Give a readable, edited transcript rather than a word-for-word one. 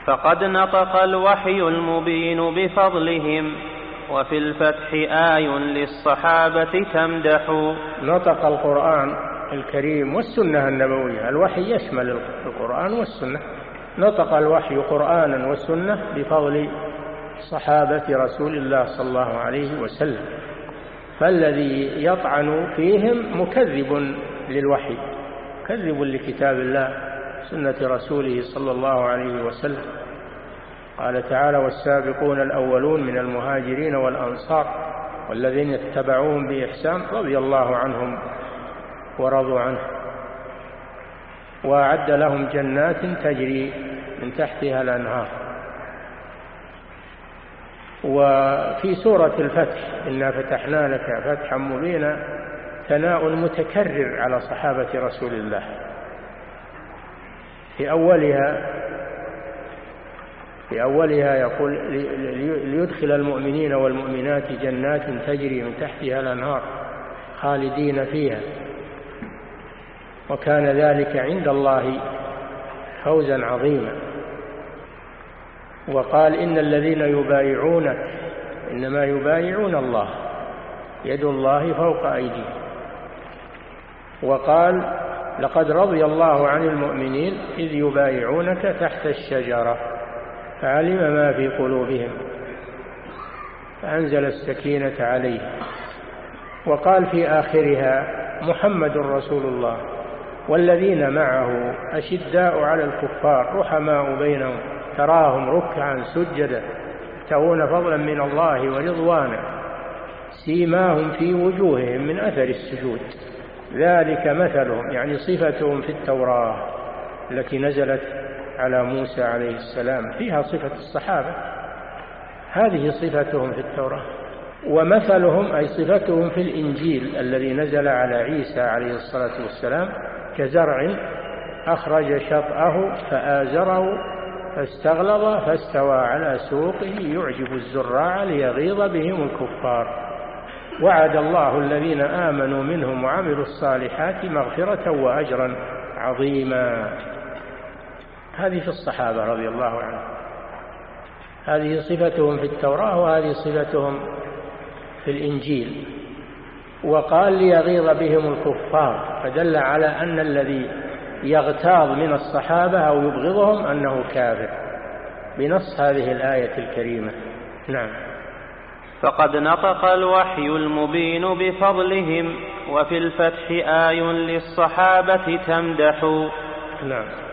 فقد نطق الوحي المبين بفضلهم، وفي الفتح آي للصحابة تمدح. نطق القرآن الكريم والسنة النبوية، الوحي يشمل القرآن والسنة، نطق الوحي قرآنا والسنة بفضل صحابة رسول الله صلى الله عليه وسلم، فالذي يطعن فيهم مكذب للوحي، مكذب لكتاب الله سنة رسوله صلى الله عليه وسلم. قال تعالى: والسابقون الأولون من المهاجرين والأنصار والذين اتبعوهم بإحسان رضي الله عنهم ورضوا عنه، وأعد لهم جنات تجري من تحتها الأنهار. وفي سورة الفتح: إنا فتحنا لك فتحا مبينا، ثناء متكرر على صحابة رسول الله. في أولها يقول: ليدخل المؤمنين والمؤمنات جنات تجري من تحتها الأنهار خالدين فيها وكان ذلك عند الله فوزا عظيما. وقال: إن الذين يبايعونك إنما يبايعون الله، يد الله فوق أيديهم. وقال: لقد رضي الله عن المؤمنين إذ يبايعونك تحت الشجرة فعلم ما في قلوبهم فأنزل السكينة عليهم. وقال في آخرها: محمد رسول الله والذين معه أشداء على الكفار رحماء بينهم تراهم ركعا سجدا يبتغون فضلا من الله ورضوانا سيماهم في وجوههم من أثر السجود ذلك مثلهم، يعني صفتهم في التوراة التي نزلت على موسى عليه السلام، فيها صفة الصحابة، هذه صفتهم في التوراة. ومثلهم أي صفتهم في الإنجيل الذي نزل على عيسى عليه الصلاة والسلام: كزرع أخرج شطأه فآزره فاستغلظ فاستوى على سوقه يعجب الزراع ليغيظ بهم الكفار. وعد الله الذين آمنوا منهم وعملوا الصالحات مغفرة وأجرا عظيما. هذه في الصحابة رضي الله عنهم، هذه صفتهم في التوراة وهذه صفتهم في الإنجيل. وقال: ليغيظ بهم الكفار، فدل على أن الذي يغتاظ من الصحابة أو يبغضهم أنه كافر بنص هذه الآية الكريمة. نعم. فقد نطق الوحي المبين بفضلهم، وفي الفتح آي للصحابة تمدح. نعم.